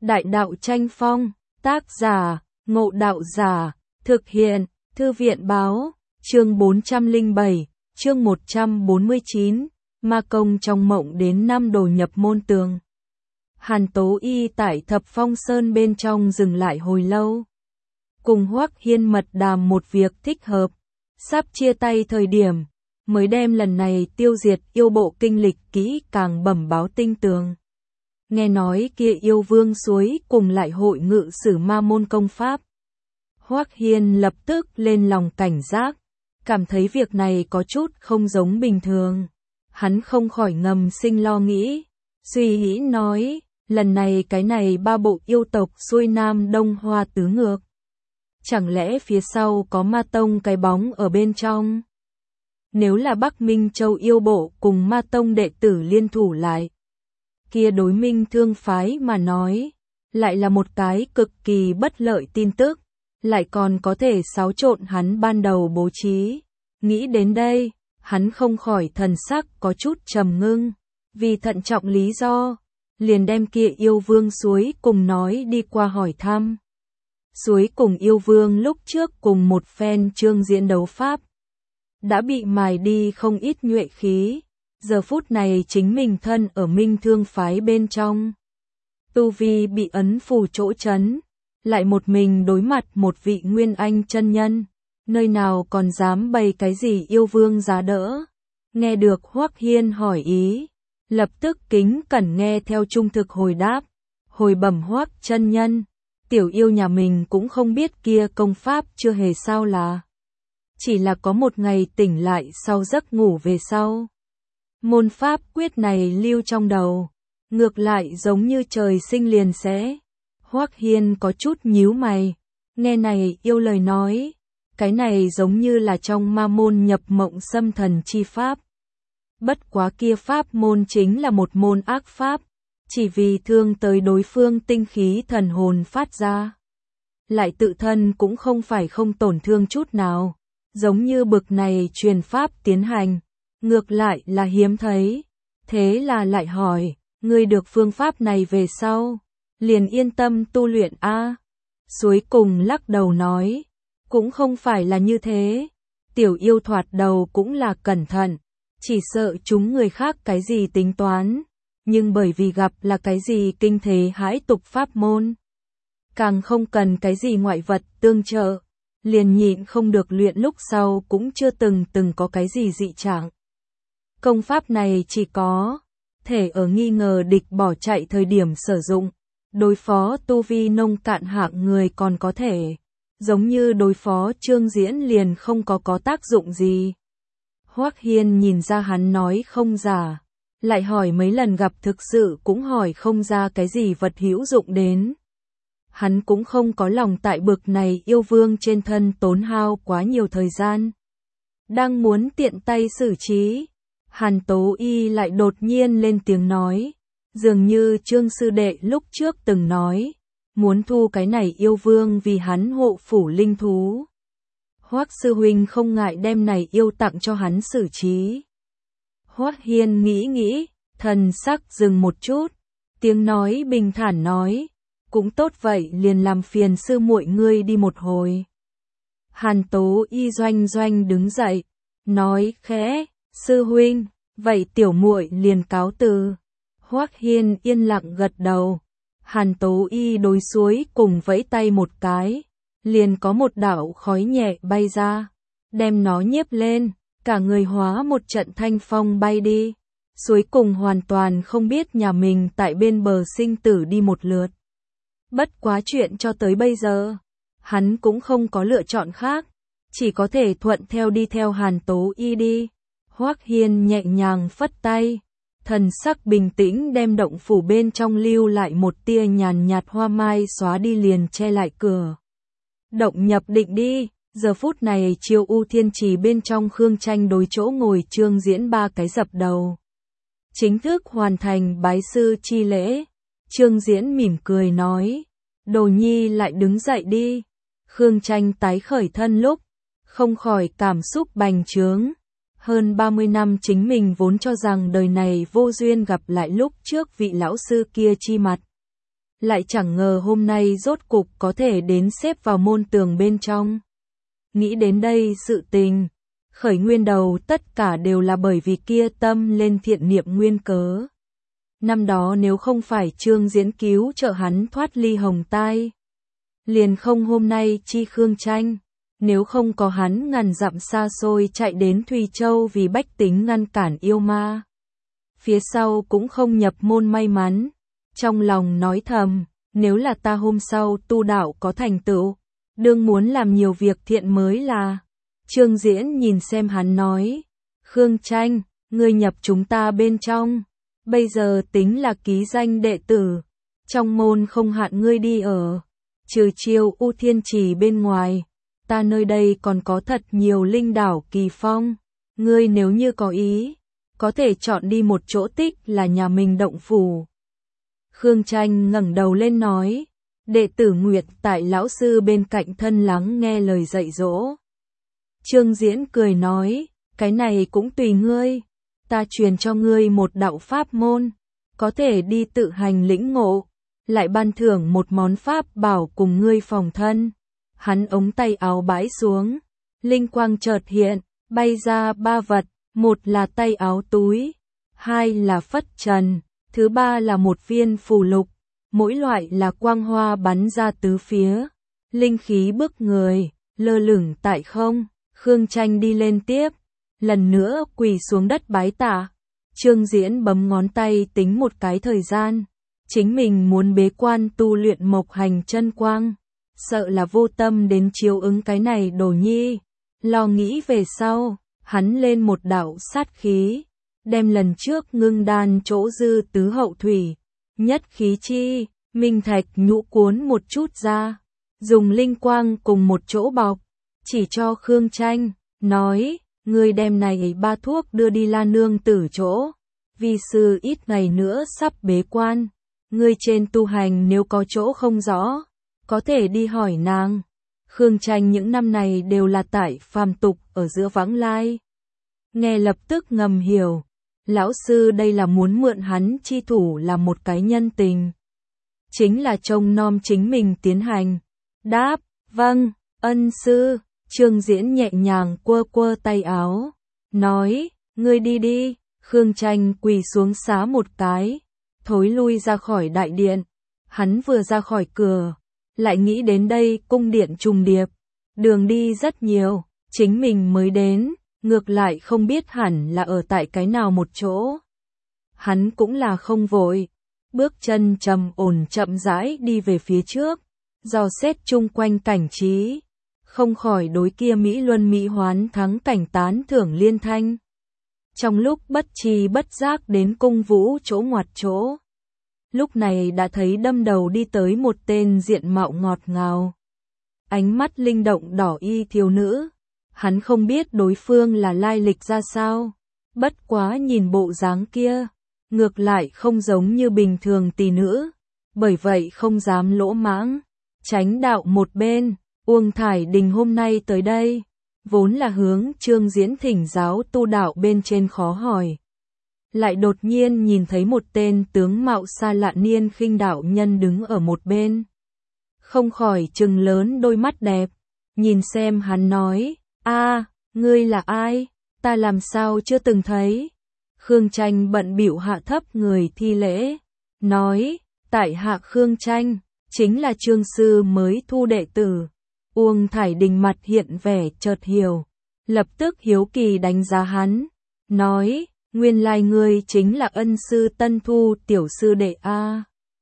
Đại đạo tranh phong, tác giả, Ngộ Đạo Giả, thực hiện, Thư viện báo, chương 407, chương 149, ma công trong mộng đến năm đồ nhập môn tường. Hàn Tố Y tại Thập Phong Sơn bên trong dừng lại hồi lâu. Cùng Hoắc Hiên mật đàm một việc thích hợp, sắp chia tay thời điểm, mới đem lần này tiêu diệt yêu bộ kinh lịch kỹ càng bẩm báo tinh tường. Nghe nói kia yêu vương suối cùng lại hội ngự sử ma môn công pháp. Hoắc Hiên lập tức lên lòng cảnh giác, cảm thấy việc này có chút không giống bình thường. Hắn không khỏi ngầm sinh lo nghĩ, suy nghĩ nói, lần này cái này ba bộ yêu tộc xuôi nam đông hoa tứ ngược. Chẳng lẽ phía sau có ma tông cái bóng ở bên trong? Nếu là Bắc Minh Châu yêu bộ cùng ma tông đệ tử liên thủ lại, kia đối Minh Thương phái mà nói, lại là một cái cực kỳ bất lợi tin tức, lại còn có thể xáo trộn hắn ban đầu bố trí. Nghĩ đến đây, hắn không khỏi thần sắc có chút trầm ngưng, vì thận trọng lý do, liền đem kia yêu vương suối cùng nói đi qua hỏi thăm. Suối cùng yêu vương lúc trước cùng một phen chương diễn đấu pháp, đã bị mài đi không ít nhuệ khí, giờ phút này chính mình thân ở Minh Thương phái bên trong. Tu vi bị ấn phù chỗ trấn, lại một mình đối mặt một vị Nguyên Anh chân nhân, nơi nào còn dám bày cái gì yêu vương giá đỡ. Nghe được Hoắc Hiên hỏi ý, lập tức kính cẩn nghe theo trung thực hồi đáp, hồi bẩm Hoắc chân nhân, tiểu yêu nhà mình cũng không biết kia công pháp chưa hề sao là. Chỉ là có một ngày tỉnh lại sau giấc ngủ về sau. Môn pháp quyết này lưu trong đầu, ngược lại giống như trời sinh liền sẽ. Hoắc Hiên có chút nhíu mày, nghe này yêu lời nói, cái này giống như là trong ma môn nhập mộng xâm thần chi pháp. Bất quá kia pháp môn chính là một môn ác pháp, chỉ vì thương tới đối phương tinh khí thần hồn phát ra. Lại tự thân cũng không phải không tổn thương chút nào, giống như bực này truyền pháp tiến hành, ngược lại là hiếm thấy. Thế là lại hỏi, ngươi được phương pháp này về sau, liền yên tâm tu luyện a? Suối cùng lắc đầu nói, cũng không phải là như thế, tiểu yêu thoạt đầu cũng là cẩn thận, chỉ sợ chúng người khác cái gì tính toán, nhưng bởi vì gặp là cái gì kinh thế hãi tục pháp môn, càng không cần cái gì ngoại vật tương trợ, liền nhịn không được luyện lúc sau cũng chưa từng có cái gì dị trạng. Công pháp này chỉ có thể ở nghi ngờ địch bỏ chạy thời điểm sử dụng, đối phó tu vi nông cạn hạng người còn có thể, giống như đối phó Trương Diễn liền không có tác dụng gì. Hoắc Hiên nhìn ra hắn nói không giả, lại hỏi mấy lần gặp thực sự cũng hỏi không ra cái gì vật hữu dụng đến. Hắn cũng không có lòng tại bực này yêu vương trên thân tốn hao quá nhiều thời gian. Đang muốn tiện tay xử trí, Hàn Tố Y lại đột nhiên lên tiếng nói, dường như Trương sư đệ lúc trước từng nói, muốn thu cái này yêu vương vì hắn hộ phủ linh thú. Hoắc sư huynh không ngại đem này yêu tặng cho hắn xử trí. Hoắc Hiên nghĩ, thần sắc dừng một chút, tiếng nói bình thản nói, cũng tốt vậy liền làm phiền sư muội ngươi đi một hồi. Hàn Tố Y doanh đứng dậy, nói khẽ, sư huynh, vậy tiểu muội liền cáo từ. Hoắc Hiên yên lặng gật đầu. Hàn Tố Y đối suối cùng vẫy tay một cái, liền có một đạo khói nhẹ bay ra, đem nó nhiếp lên, cả người hóa một trận thanh phong bay đi. Suối cùng hoàn toàn không biết nhà mình tại bên bờ sinh tử đi một lượt. Bất quá chuyện cho tới bây giờ, hắn cũng không có lựa chọn khác, chỉ có thể thuận theo đi theo Hàn Tố Y đi. Hoắc Hiên nhẹ nhàng phất tay, thần sắc bình tĩnh đem động phủ bên trong lưu lại một tia nhàn nhạt hoa mai xóa đi liền che lại cửa. Động nhập định đi, giờ phút này Chiêu U Thiên Trì bên trong Khương Tranh đối chỗ ngồi Trương Diễn ba cái dập đầu. Chính thức hoàn thành bái sư chi lễ, Trương Diễn mỉm cười nói, đồ nhi lại đứng dậy đi. Khương Tranh tái khởi thân lúc, không khỏi cảm xúc bành trướng. Hơn 30 năm chính mình vốn cho rằng đời này vô duyên gặp lại lúc trước vị lão sư kia chi mặt. lại chẳng ngờ hôm nay rốt cục có thể đến xếp vào môn tường bên trong. Nghĩ đến đây sự tình, khởi nguyên đầu tất cả đều là bởi vì kia tâm lên thiện niệm nguyên cớ. Năm đó nếu không phải Trương Diễn cứu trợ hắn thoát ly hồng tai, liền không hôm nay chi Khương Tranh. Nếu không có hắn ngàn dặm xa xôi chạy đến Thùy Châu vì bách tính ngăn cản yêu ma, phía sau cũng không nhập môn may mắn. Trong lòng nói thầm, nếu là ta hôm sau tu đạo có thành tựu, đương muốn làm nhiều việc thiện mới là. Trương Diễn nhìn xem hắn nói, Khương Tranh, ngươi nhập chúng ta bên trong, bây giờ tính là ký danh đệ tử, trong môn không hạn ngươi đi ở, trừ Chiêu U Thiên Trì bên ngoài, ta nơi đây còn có thật nhiều linh đảo kỳ phong, ngươi nếu như có ý, có thể chọn đi một chỗ tích là nhà mình động phủ. Khương Tranh ngẩng đầu lên nói, đệ tử nguyện tại lão sư bên cạnh thân lắng nghe lời dạy dỗ. Trương Diễn cười nói, cái này cũng tùy ngươi, ta truyền cho ngươi một đạo pháp môn, có thể đi tự hành lĩnh ngộ, lại ban thưởng một món pháp bảo cùng ngươi phòng thân. Hắn ống tay áo bãi xuống, linh quang chợt hiện, bay ra 3 vật, một là tay áo túi, hai là phất trần, thứ ba là một viên phù lục, mỗi loại là quang hoa bắn ra tứ phía, linh khí bức người, lơ lửng tại không. Khương Tranh đi lên tiếp, lần nữa quỳ xuống đất bái tạ. Trương Diễn bấm ngón tay tính một cái thời gian, chính mình muốn bế quan tu luyện mộc hành chân quang, sợ là vô tâm đến chiếu ứng cái này đồ nhi, lo nghĩ về sau, hắn lên một đạo sát khí, đem lần trước ngưng đan chỗ dư tứ hậu thủy, nhất khí chi, minh thạch nhũ cuốn một chút ra, dùng linh quang cùng một chỗ bọc, chỉ cho Khương Tranh, nói, ngươi đem này 3 thuốc đưa đi La Nương tử chỗ, vi sư ít ngày nữa sắp bế quan, ngươi trên tu hành nếu có chỗ không rõ, có thể đi hỏi nàng. Khương Tranh những năm này đều là tại phàm tục ở giữa vãng lai. Nghe lập tức ngầm hiểu, lão sư đây là muốn mượn hắn chi thủ làm một cái nhân tình. Chính là trông nom chính mình tiến hành. Đáp, vâng, ân sư. Trương Diễn nhẹ nhàng quơ quơ tay áo, nói, ngươi đi đi. Khương Tranh quỳ xuống xá một cái, thối lui ra khỏi đại điện. Hắn vừa ra khỏi cửa, lại nghĩ đến đây cung điện trùng điệp, đường đi rất nhiều, chính mình mới đến, ngược lại không biết hẳn là ở tại cái nào một chỗ. Hắn cũng là không vội, bước chân trầm ổn chậm rãi đi về phía trước, dò xét chung quanh cảnh trí, không khỏi đối kia Mỹ Luân Mỹ Hoán thắng cảnh tán thưởng liên thanh. Trong lúc bất tri bất giác đến cung vũ chỗ ngoặt chỗ, lúc này đã thấy đâm đầu đi tới một tên diện mạo ngọt ngào, ánh mắt linh động đỏ y thiếu nữ. Hắn không biết đối phương là lai lịch ra sao, bất quá nhìn bộ dáng kia, ngược lại không giống như bình thường tỷ nữ, bởi vậy không dám lỗ mãng, tránh đạo một bên. Uông Thải Đình hôm nay tới đây, vốn là hướng Trương Diễn thỉnh giáo tu đạo bên trên khó hỏi. Lại đột nhiên nhìn thấy một tên tướng mạo xa lạ niên khinh đạo nhân đứng ở một bên. Không khỏi trừng lớn đôi mắt đẹp, nhìn xem hắn nói, ngươi là ai, ta làm sao chưa từng thấy. Khương Tranh bận bịu hạ thấp người thi lễ, nói, tại hạ Khương Tranh, chính là Trương sư mới thu đệ tử. Uông Thải Đình mặt hiện vẻ chợt hiểu, lập tức hiếu kỳ đánh giá hắn, nói, nguyên lai ngươi chính là ân sư tân thu tiểu sư đệ a.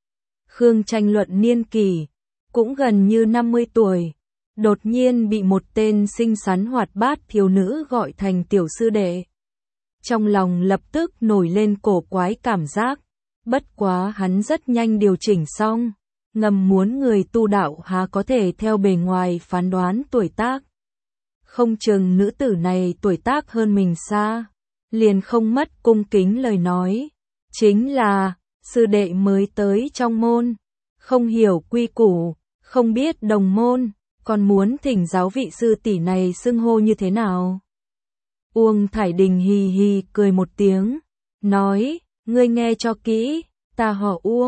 Khương Tranh luận niên kỷ, cũng gần như 50 tuổi, đột nhiên bị một tên xinh xắn hoạt bát thiếu nữ gọi thành tiểu sư đệ. Trong lòng lập tức nổi lên cổ quái cảm giác, bất quá hắn rất nhanh điều chỉnh xong. Ngầm muốn người tu đạo há có thể theo bề ngoài phán đoán tuổi tác. Không chừng nữ tử này tuổi tác hơn mình xa, liền không mất cung kính lời nói. Chính là, sư đệ mới tới trong môn, không hiểu quy củ, không biết đồng môn, còn muốn thỉnh giáo vị sư tỷ này xưng hô như thế nào. Uông Thải Đình hì hì cười một tiếng, nói, ngươi nghe cho kỹ, ta họ Uông.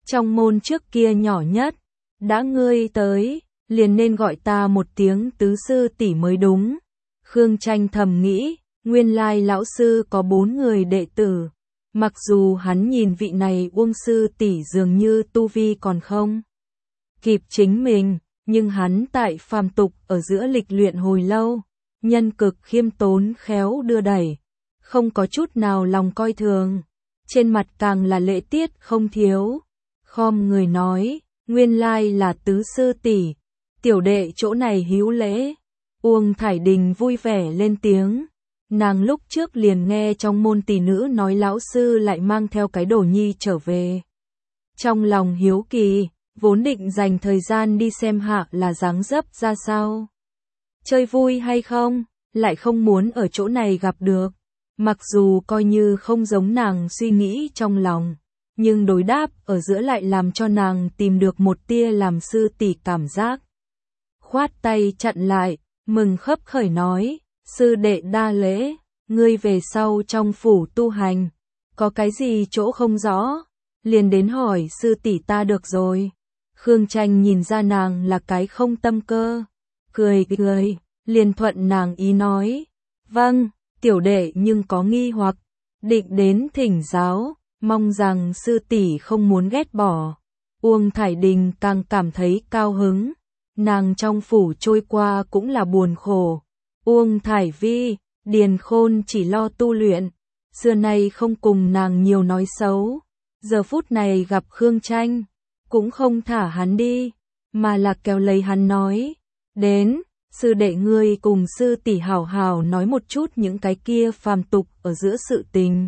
Trong môn trước kia nhỏ nhất, đã ngươi tới, liền nên gọi ta một tiếng tứ sư tỷ mới đúng. Khương Tranh thầm nghĩ, nguyên lai lão sư có 4 người đệ tử. Mặc dù hắn nhìn vị này Uông sư tỷ dường như tu vi còn không kịp chính mình, nhưng hắn tại phàm tục ở giữa lịch luyện hồi lâu, nhân cực khiêm tốn khéo đưa đẩy, không có chút nào lòng coi thường, trên mặt càng là lễ tiết không thiếu. Khom người nói, nguyên lai là tứ sư tỷ, tiểu đệ chỗ này hữu lễ. Uông Thải Đình vui vẻ lên tiếng. Nàng lúc trước liền nghe trong môn tỷ nữ nói lão sư lại mang theo cái đồ nhi trở về. Trong lòng hiếu kỳ, vốn định dành thời gian đi xem hạ là dáng dấp ra sao. Chơi vui hay không, lại không muốn ở chỗ này gặp được. Mặc dù coi như không giống nàng suy nghĩ trong lòng, nhưng đối đáp ở giữa lại làm cho nàng tìm được một tia làm sư tỷ cảm giác. Khoát tay chặn lại, mừng khấp khởi nói, sư đệ đa lễ, ngươi về sau trong phủ tu hành, có cái gì chỗ không rõ, liền đến hỏi sư tỷ ta được rồi. Khương Tranh nhìn ra nàng là cái không tâm cơ, cười, liền thuận nàng ý nói, vâng, tiểu đệ nhưng có nghi hoặc, định đến thỉnh giáo, mong rằng sư tỷ không muốn ghét bỏ. Uông Thải Đình càng cảm thấy cao hứng, nàng trong phủ trôi qua cũng là buồn khổ. Uông Thải Vi, Điền Khôn chỉ lo tu luyện, xưa nay không cùng nàng nhiều nói xấu, giờ phút này gặp Khương Tranh, cũng không thả hắn đi, mà là kéo lấy hắn nói, đến, sư đệ ngươi cùng sư tỷ hảo hảo nói một chút những cái kia phàm tục ở giữa sự tình.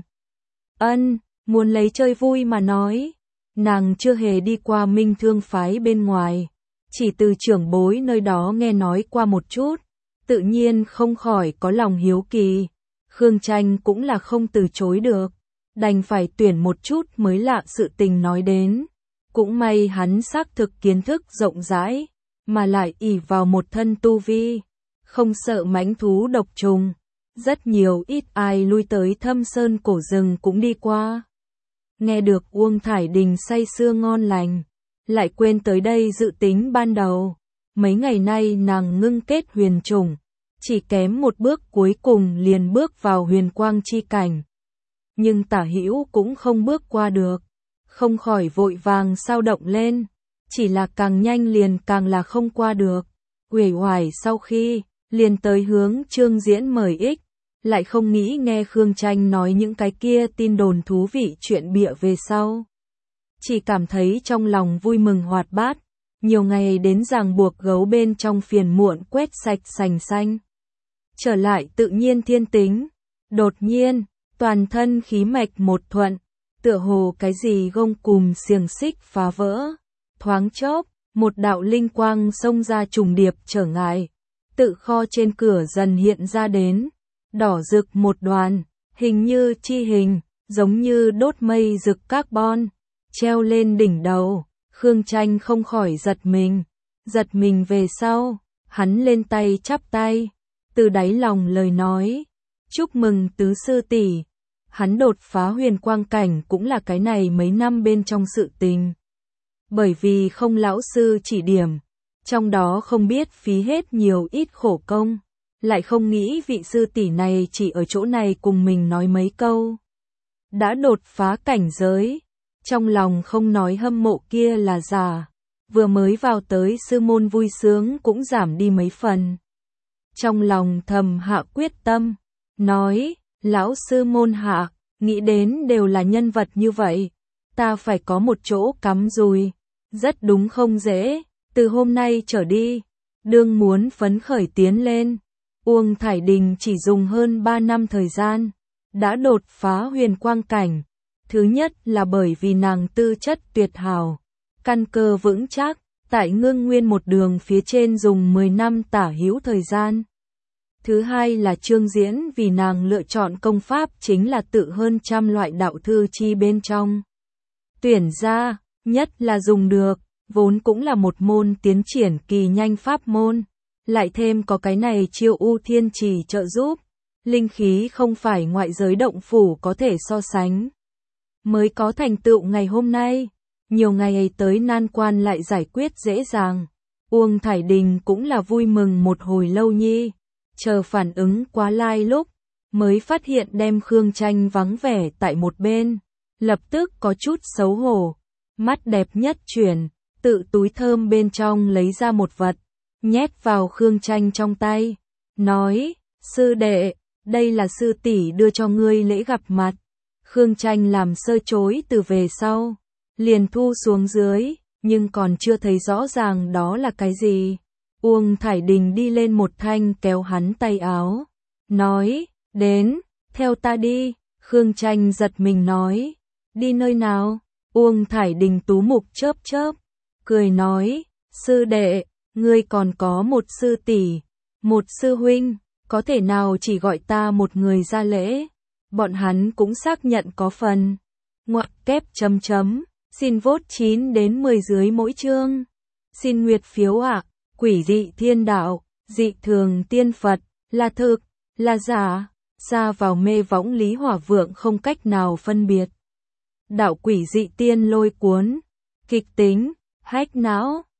Ân, muốn lấy chơi vui mà nói, nàng chưa hề đi qua Minh Thương phái bên ngoài, chỉ từ trưởng bối nơi đó nghe nói qua một chút, tự nhiên không khỏi có lòng hiếu kỳ. Khương Tranh cũng là không từ chối được, đành phải tuyển một chút mới lạ sự tình nói đến. Cũng may hắn xác thực kiến thức rộng rãi, mà lại ỷ vào một thân tu vi, không sợ mãnh thú độc trùng. Rất nhiều ít ai lui tới Thâm Sơn cổ rừng cũng đi qua. Nghe được Uông Thải Đình say sưa ngon lành, lại quên tới đây dự tính ban đầu. Mấy ngày nay nàng ngưng kết huyền trùng, chỉ kém một bước cuối cùng liền bước vào huyền quang chi cảnh. Nhưng Tả Hữu cũng không bước qua được, không khỏi vội vàng sao động lên, chỉ là càng nhanh liền càng là không qua được. Uể oải sau khi, liền tới hướng Trương Diễn mời ích, lại không nghĩ nghe Khương Tranh nói những cái kia tin đồn thú vị chuyện bịa về sau. Chỉ cảm thấy trong lòng vui mừng hoạt bát, nhiều ngày đến ràng buộc gấu bên trong phiền muộn quét sạch sành xanh. Trở lại tự nhiên thiên tính, đột nhiên, toàn thân khí mạch một thuận, tựa hồ cái gì gông cùm xiềng xích phá vỡ, thoáng chốc, một đạo linh quang xông ra trùng điệp trở ngại, tự kho trên cửa dần hiện ra đến, đỏ rực một đoàn, hình như chi hình, giống như đốt mây rực carbon, treo lên đỉnh đầu. Khương Tranh không khỏi giật mình về sau, hắn lên tay chắp tay, từ đáy lòng lời nói, chúc mừng tứ sư tỷ. Hắn đột phá huyền quang cảnh cũng là cái này mấy năm bên trong sự tình. Bởi vì không lão sư chỉ điểm, trong đó không biết phí hết nhiều ít khổ công, lại không nghĩ vị sư tỷ này chỉ ở chỗ này cùng mình nói mấy câu. Đã đột phá cảnh giới, trong lòng không nói hâm mộ kia là giả, vừa mới vào tới sư môn vui sướng cũng giảm đi mấy phần. Trong lòng thầm hạ quyết tâm, nói, lão sư môn hạ, nghĩ đến đều là nhân vật như vậy, ta phải có một chỗ cắm dùi, rất đúng không dễ, từ hôm nay trở đi, đương muốn phấn khởi tiến lên. Uông Thải Đình chỉ dùng hơn 3 năm thời gian, đã đột phá huyền quang cảnh. Thứ nhất là bởi vì nàng tư chất tuyệt hảo, căn cơ vững chắc, tại ngưng nguyên một đường phía trên dùng 10 năm tả hữu thời gian. Thứ hai là Trương Diễn vì nàng lựa chọn công pháp chính là tự hơn trăm loại đạo thư chi bên trong. Tuyển ra, nhất là dùng được, vốn cũng là một môn tiến triển kỳ nhanh pháp môn, lại thêm có cái này Chiêu U Thiên Trì trợ giúp, linh khí không phải ngoại giới động phủ có thể so sánh. Mới có thành tựu ngày hôm nay, nhiều ngày ấy tới nan quan lại giải quyết dễ dàng. Uông Thải Đình cũng là vui mừng một hồi lâu nhi, chờ phản ứng quá lai lúc, mới phát hiện đem Khương Tranh vắng vẻ tại một bên, lập tức có chút xấu hổ, mắt đẹp nhất chuyển, tự túi thơm bên trong lấy ra một vật, nhét vào Khương Tranh trong tay, nói, sư đệ, đây là sư tỷ đưa cho ngươi lễ gặp mặt. Khương Tranh làm sơ chối từ về sau, liền thu xuống dưới, nhưng còn chưa thấy rõ ràng đó là cái gì. Uông Thải Đình đi lên một thanh kéo hắn tay áo, nói, đến, theo ta đi. Khương Tranh giật mình nói, đi nơi nào? Uông Thải Đình tú mục chớp chớp, cười nói, sư đệ, ngươi còn có một sư tỷ, một sư huynh, có thể nào chỉ gọi ta một người ra lễ? Bọn hắn cũng xác nhận có phần. Ngoặc kép chấm chấm, xin vote 9 đến 10 dưới mỗi chương. Xin nguyệt phiếu ạ. Quỷ dị thiên đạo, dị thường tiên Phật, là thực, là giả, ra vào mê võng Lý Hỏa Vượng không cách nào phân biệt. Đạo quỷ dị tiên lôi cuốn, kịch tính, hách não.